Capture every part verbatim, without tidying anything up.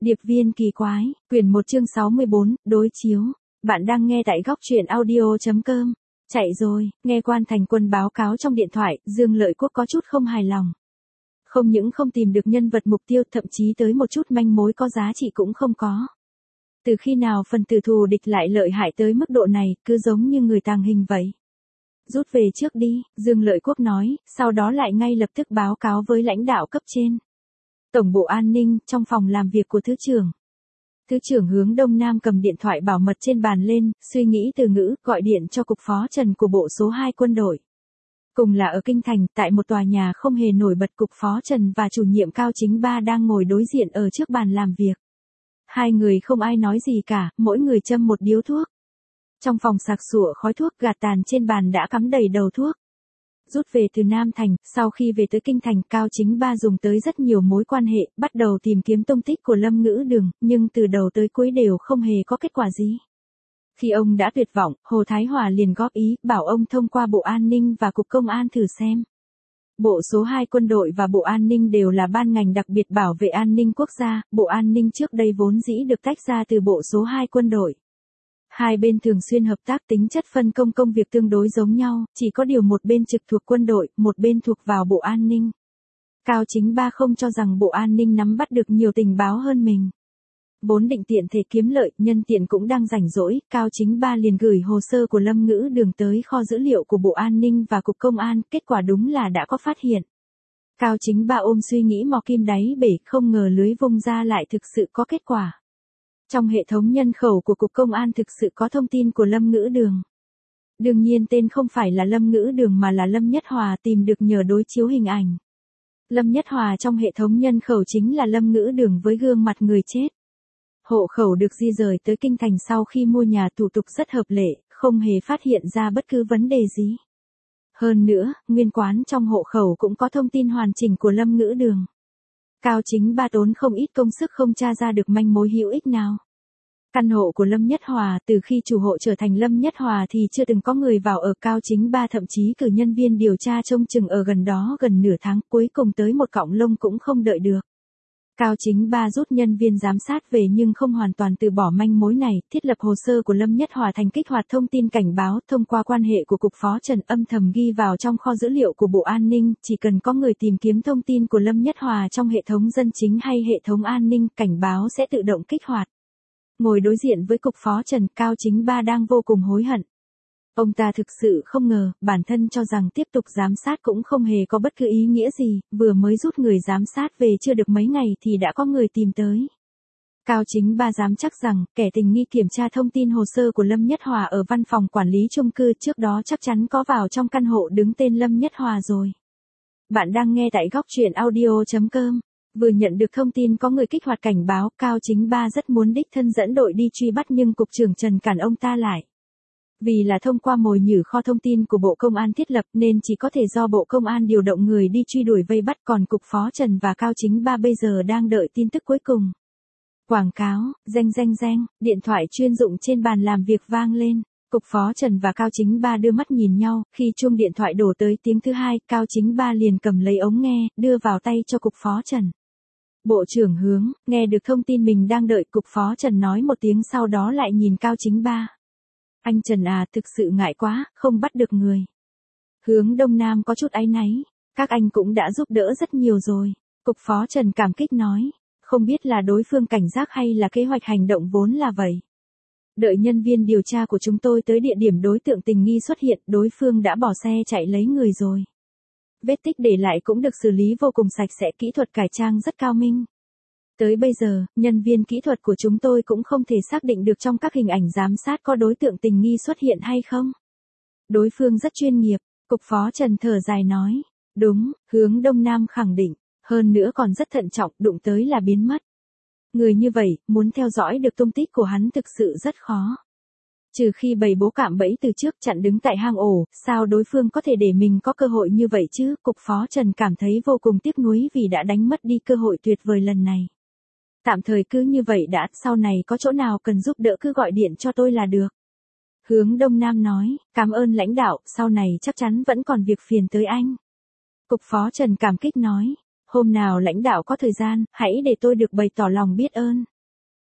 Điệp viên kỳ quái, quyển một chương sáu mươi bốn, đối chiếu. Bạn đang nghe tại góc truyện audio.com. Chạy rồi, nghe Quan Thành Quân báo cáo trong điện thoại, Dương Lợi Quốc có chút không hài lòng. Không những không tìm được nhân vật mục tiêu, thậm chí tới một chút manh mối có giá trị cũng không có. Từ khi nào phần tử thù địch lại lợi hại tới mức độ này, cứ giống như người tàng hình vậy. Rút về trước đi, Dương Lợi Quốc nói, sau đó lại ngay lập tức báo cáo với lãnh đạo cấp trên. Tổng bộ an ninh, trong phòng làm việc của Thứ trưởng. Thứ trưởng hướng Đông Nam cầm điện thoại bảo mật trên bàn lên, suy nghĩ từ ngữ, gọi điện cho cục phó Trần của bộ số hai quân đội. Cùng là ở Kinh Thành, tại một tòa nhà không hề nổi bật, cục phó Trần và chủ nhiệm Cao Chính Ba đang ngồi đối diện ở trước bàn làm việc. Hai người không ai nói gì cả, mỗi người châm một điếu thuốc. Trong phòng sặc sụa khói thuốc, gạt tàn trên bàn đã cắm đầy đầu thuốc. Rút về từ Nam Thành, sau khi về tới Kinh Thành, Cao Chính Ba dùng tới rất nhiều mối quan hệ, bắt đầu tìm kiếm tung tích của Lâm Ngữ Đường, nhưng từ đầu tới cuối đều không hề có kết quả gì. Khi ông đã tuyệt vọng, Hồ Thái Hòa liền góp ý, bảo ông thông qua Bộ An ninh và Cục Công an thử xem. Bộ số hai quân đội và Bộ An ninh đều là ban ngành đặc biệt bảo vệ an ninh quốc gia, Bộ An ninh trước đây vốn dĩ được tách ra từ Bộ số hai quân đội. Hai bên thường xuyên hợp tác, tính chất phân công công việc tương đối giống nhau, chỉ có điều một bên trực thuộc quân đội, một bên thuộc vào Bộ An ninh. Cao Chính Ba không cho rằng Bộ An ninh nắm bắt được nhiều tình báo hơn mình. Vốn định tiện thể kiếm lợi, nhân tiện cũng đang rảnh rỗi, Cao Chính Ba liền gửi hồ sơ của Lâm Ngữ Đường tới kho dữ liệu của Bộ An ninh và Cục Công an, kết quả đúng là đã có phát hiện. Cao Chính Ba ôm suy nghĩ mò kim đáy bể, không ngờ lưới vung ra lại thực sự có kết quả. Trong hệ thống nhân khẩu của Cục Công an thực sự có thông tin của Lâm Ngữ Đường. Đương nhiên tên không phải là Lâm Ngữ Đường mà là Lâm Nhất Hòa, tìm được nhờ đối chiếu hình ảnh. Lâm Nhất Hòa trong hệ thống nhân khẩu chính là Lâm Ngữ Đường với gương mặt người chết. Hộ khẩu được di rời tới Kinh Thành sau khi mua nhà, thủ tục rất hợp lệ, không hề phát hiện ra bất cứ vấn đề gì. Hơn nữa, nguyên quán trong hộ khẩu cũng có thông tin hoàn chỉnh của Lâm Ngữ Đường. Cao Chính Ba tốn không ít công sức không tra ra được manh mối hữu ích nào. Căn hộ của Lâm Nhất Hòa, từ khi chủ hộ trở thành Lâm Nhất Hòa thì chưa từng có người vào ở, Cao Chính Ba thậm chí cử nhân viên điều tra trông chừng ở gần đó gần nửa tháng, cuối cùng tới một cọng lông cũng không đợi được. Cao Chính Ba rút nhân viên giám sát về nhưng không hoàn toàn từ bỏ manh mối này, thiết lập hồ sơ của Lâm Nhất Hòa thành kích hoạt thông tin cảnh báo, thông qua quan hệ của Cục Phó Trần âm thầm ghi vào trong kho dữ liệu của Bộ An ninh, chỉ cần có người tìm kiếm thông tin của Lâm Nhất Hòa trong hệ thống dân chính hay hệ thống an ninh, cảnh báo sẽ tự động kích hoạt. Ngồi đối diện với Cục Phó Trần, Cao Chính Ba đang vô cùng hối hận. Ông ta thực sự không ngờ, bản thân cho rằng tiếp tục giám sát cũng không hề có bất cứ ý nghĩa gì, vừa mới rút người giám sát về chưa được mấy ngày thì đã có người tìm tới. Cao Chính Ba dám chắc rằng, kẻ tình nghi kiểm tra thông tin hồ sơ của Lâm Nhất Hòa ở văn phòng quản lý chung cư trước đó chắc chắn có vào trong căn hộ đứng tên Lâm Nhất Hòa rồi. Bạn đang nghe tại góc truyện audio.com. Vừa nhận được thông tin có người kích hoạt cảnh báo, Cao Chính Ba rất muốn đích thân dẫn đội đi truy bắt nhưng Cục trưởng Trần cản ông ta lại. Vì là thông qua mồi nhử kho thông tin của Bộ Công an thiết lập nên chỉ có thể do Bộ Công an điều động người đi truy đuổi vây bắt, còn Cục Phó Trần và Cao Chính Ba bây giờ đang đợi tin tức cuối cùng. Quảng cáo, reng reng reng, điện thoại chuyên dụng trên bàn làm việc vang lên. Cục Phó Trần và Cao Chính Ba đưa mắt nhìn nhau, khi chuông điện thoại đổ tới tiếng thứ hai, Cao Chính Ba liền cầm lấy ống nghe, đưa vào tay cho Cục Phó Trần. Bộ trưởng Hướng, nghe được thông tin mình đang đợi, Cục Phó Trần nói một tiếng sau đó lại nhìn Cao Chính Ba. Anh Trần à, thực sự ngại quá, không bắt được người. Hướng Đông Nam có chút áy náy, các anh cũng đã giúp đỡ rất nhiều rồi. Cục Phó Trần cảm kích nói, không biết là đối phương cảnh giác hay là kế hoạch hành động vốn là vậy. Đợi nhân viên điều tra của chúng tôi tới địa điểm đối tượng tình nghi xuất hiện, đối phương đã bỏ xe chạy lấy người rồi. Vết tích để lại cũng được xử lý vô cùng sạch sẽ, kỹ thuật cải trang rất cao minh. Tới bây giờ, nhân viên kỹ thuật của chúng tôi cũng không thể xác định được trong các hình ảnh giám sát có đối tượng tình nghi xuất hiện hay không. Đối phương rất chuyên nghiệp, Cục Phó Trần thở dài nói. Đúng, Hướng Đông Nam khẳng định, hơn nữa còn rất thận trọng, đụng tới là biến mất. Người như vậy, muốn theo dõi được tung tích của hắn thực sự rất khó. Trừ khi bày bố cạm bẫy từ trước chặn đứng tại hang ổ, sao đối phương có thể để mình có cơ hội như vậy chứ? Cục Phó Trần cảm thấy vô cùng tiếc nuối vì đã đánh mất đi cơ hội tuyệt vời lần này. Tạm thời cứ như vậy đã, sau này có chỗ nào cần giúp đỡ cứ gọi điện cho tôi là được. Hướng Đông Nam nói, cảm ơn lãnh đạo, sau này chắc chắn vẫn còn việc phiền tới anh. Cục Phó Trần cảm kích nói, hôm nào lãnh đạo có thời gian, hãy để tôi được bày tỏ lòng biết ơn.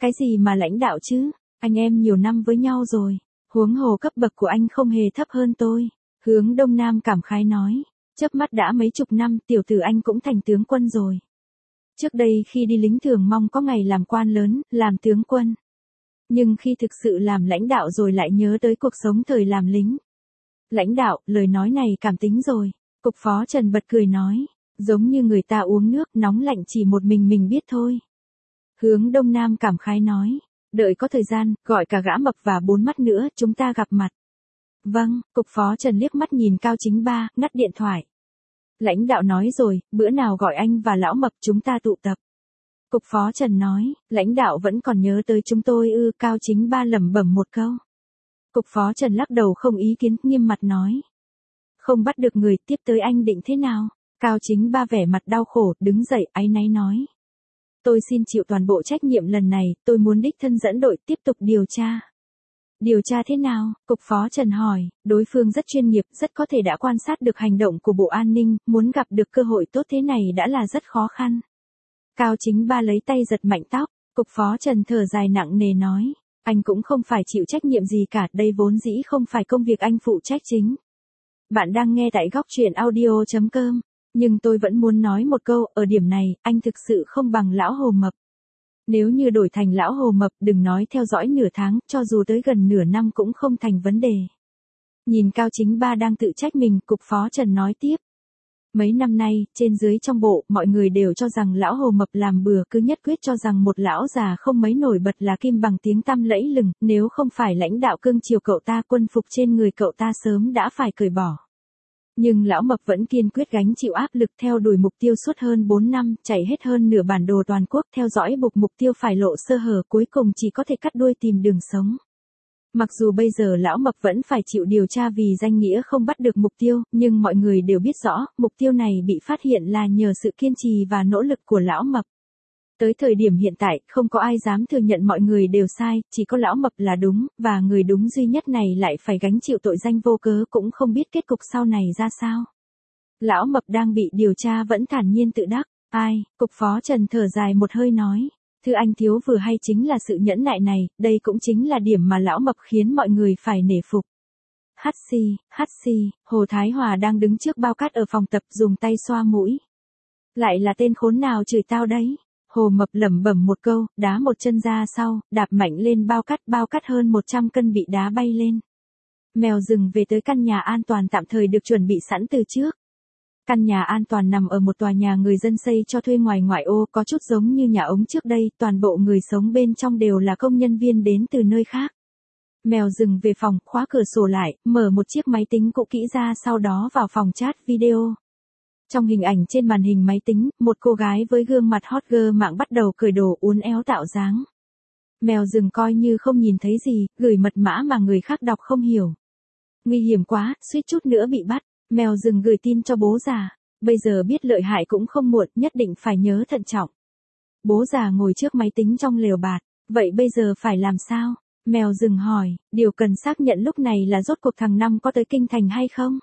Cái gì mà lãnh đạo chứ, anh em nhiều năm với nhau rồi, huống hồ cấp bậc của anh không hề thấp hơn tôi. Hướng Đông Nam cảm khái nói, chớp mắt đã mấy chục năm tiểu tử anh cũng thành tướng quân rồi. Trước đây khi đi lính thường mong có ngày làm quan lớn, làm tướng quân. Nhưng khi thực sự làm lãnh đạo rồi lại nhớ tới cuộc sống thời làm lính. Lãnh đạo, lời nói này cảm tính rồi. Cục phó Trần bật cười nói, giống như người ta uống nước nóng lạnh chỉ một mình mình biết thôi. Hướng Đông Nam cảm khái nói, đợi có thời gian, gọi cả gã mập và bốn mắt nữa, chúng ta gặp mặt. Vâng, cục phó Trần liếc mắt nhìn Cao Chính Ba, ngắt điện thoại. Lãnh đạo nói rồi, bữa nào gọi anh và lão mập chúng ta tụ tập. Cục phó Trần nói, lãnh đạo vẫn còn nhớ tới chúng tôi ư, Cao Chính Ba lẩm bẩm một câu. Cục phó Trần lắc đầu không ý kiến, nghiêm mặt nói. Không bắt được người, tiếp tới anh định thế nào? Cao Chính Ba vẻ mặt đau khổ, đứng dậy, áy náy nói. Tôi xin chịu toàn bộ trách nhiệm lần này, tôi muốn đích thân dẫn đội tiếp tục điều tra. Điều tra thế nào? Cục phó Trần hỏi, đối phương rất chuyên nghiệp, rất có thể đã quan sát được hành động của Bộ An ninh, muốn gặp được cơ hội tốt thế này đã là rất khó khăn. Cao Chính Ba lấy tay giật mạnh tóc, cục phó Trần thở dài nặng nề nói, anh cũng không phải chịu trách nhiệm gì cả, đây vốn dĩ không phải công việc anh phụ trách chính. Bạn đang nghe tại góc truyện audio chấm com, nhưng tôi vẫn muốn nói một câu, ở điểm này, anh thực sự không bằng lão Hồ Mập. Nếu như đổi thành lão Hồ Mập, đừng nói theo dõi nửa tháng, cho dù tới gần nửa năm cũng không thành vấn đề. Nhìn Cao Chính Ba đang tự trách mình, cục phó Trần nói tiếp. Mấy năm nay, trên dưới trong bộ, mọi người đều cho rằng lão Hồ Mập làm bừa, cứ nhất quyết cho rằng một lão già không mấy nổi bật là kim bằng tiếng tăm lẫy lừng, nếu không phải lãnh đạo cương chiều cậu ta, quân phục trên người cậu ta sớm đã phải cởi bỏ. Nhưng lão Mập vẫn kiên quyết gánh chịu áp lực theo đuổi mục tiêu suốt hơn bốn năm, chạy hết hơn nửa bản đồ toàn quốc, theo dõi buộc mục tiêu phải lộ sơ hở, cuối cùng chỉ có thể cắt đuôi tìm đường sống. Mặc dù bây giờ lão Mập vẫn phải chịu điều tra vì danh nghĩa không bắt được mục tiêu, nhưng mọi người đều biết rõ, mục tiêu này bị phát hiện là nhờ sự kiên trì và nỗ lực của lão Mập. Tới thời điểm hiện tại, không có ai dám thừa nhận mọi người đều sai, chỉ có lão Mập là đúng, và người đúng duy nhất này lại phải gánh chịu tội danh vô cớ, cũng không biết kết cục sau này ra sao. Lão Mập đang bị điều tra vẫn thản nhiên tự đắc, ai, cục phó Trần thở dài một hơi nói. Thưa anh thiếu vừa hay chính là sự nhẫn nại này, đây cũng chính là điểm mà lão Mập khiến mọi người phải nể phục. Hắt xì, hắt xì, Hồ Thái Hòa đang đứng trước bao cát ở phòng tập dùng tay xoa mũi. Lại là tên khốn nào chửi tao đấy? Hồ Mập lẩm bẩm một câu, đá một chân ra sau, đạp mạnh lên bao cát, bao cát hơn một trăm cân bị đá bay lên. Mèo rừng về tới căn nhà an toàn tạm thời được chuẩn bị sẵn từ trước. Căn nhà an toàn nằm ở một tòa nhà người dân xây cho thuê ngoài ngoại ô, có chút giống như nhà ống trước đây, toàn bộ người sống bên trong đều là công nhân viên đến từ nơi khác. Mèo rừng về phòng, khóa cửa sổ lại, mở một chiếc máy tính cũ kỹ ra, sau đó vào phòng chat video. Trong hình ảnh trên màn hình máy tính, một cô gái với gương mặt hot girl mạng bắt đầu cởi đồ uốn éo tạo dáng. Mèo rừng coi như không nhìn thấy gì, gửi mật mã mà người khác đọc không hiểu. Nguy hiểm quá, suýt chút nữa bị bắt. Mèo rừng gửi tin cho bố già, bây giờ biết lợi hại cũng không muộn, nhất định phải nhớ thận trọng. Bố già ngồi trước máy tính trong lều bạt, vậy bây giờ phải làm sao? Mèo rừng hỏi, điều cần xác nhận lúc này là rốt cuộc thằng Năm có tới kinh thành hay không?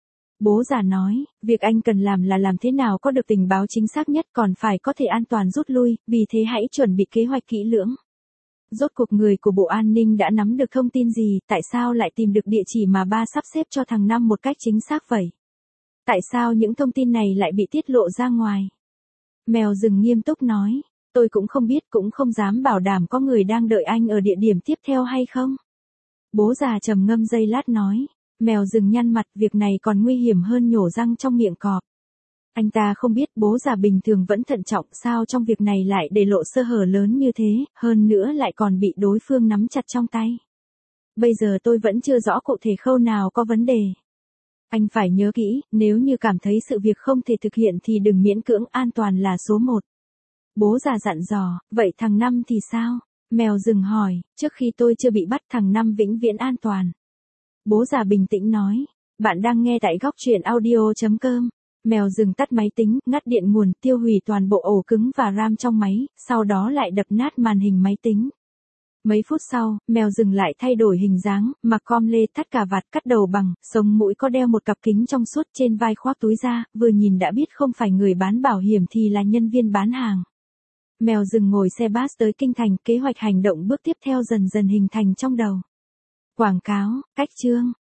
Bố già nói, việc anh cần làm là làm thế nào có được tình báo chính xác nhất, còn phải có thể an toàn rút lui, vì thế hãy chuẩn bị kế hoạch kỹ lưỡng. Rốt cuộc người của Bộ An ninh đã nắm được thông tin gì, tại sao lại tìm được địa chỉ mà ba sắp xếp cho thằng Năm một cách chính xác vậy? Tại sao những thông tin này lại bị tiết lộ ra ngoài? Mèo rừng nghiêm túc nói, tôi cũng không biết, cũng không dám bảo đảm có người đang đợi anh ở địa điểm tiếp theo hay không. Bố già trầm ngâm giây lát nói, mèo rừng nhăn mặt, việc này còn nguy hiểm hơn nhổ răng trong miệng cọp. Anh ta không biết bố già bình thường vẫn thận trọng, sao trong việc này lại để lộ sơ hở lớn như thế, hơn nữa lại còn bị đối phương nắm chặt trong tay. Bây giờ tôi vẫn chưa rõ cụ thể khâu nào có vấn đề. Anh phải nhớ kỹ, nếu như cảm thấy sự việc không thể thực hiện thì đừng miễn cưỡng, an toàn là số một. Bố già dặn dò, vậy thằng Năm thì sao? Mèo rừng hỏi, trước khi tôi chưa bị bắt thằng Năm vĩnh viễn an toàn. Bố già bình tĩnh nói, bạn đang nghe tại góc truyện audio chấm com. Mèo rừng tắt máy tính, ngắt điện nguồn, tiêu hủy toàn bộ ổ cứng và RAM trong máy, sau đó lại đập nát màn hình máy tính. Mấy phút sau, mèo rừng lại thay đổi hình dáng, mặc com lê, thắt cà vạt, cắt đầu bằng, sống mũi, có đeo một cặp kính trong suốt, trên vai khoác túi da, vừa nhìn đã biết không phải người bán bảo hiểm thì là nhân viên bán hàng. Mèo rừng ngồi xe bus tới kinh thành, kế hoạch hành động bước tiếp theo dần dần hình thành trong đầu. Quảng cáo, cách chương,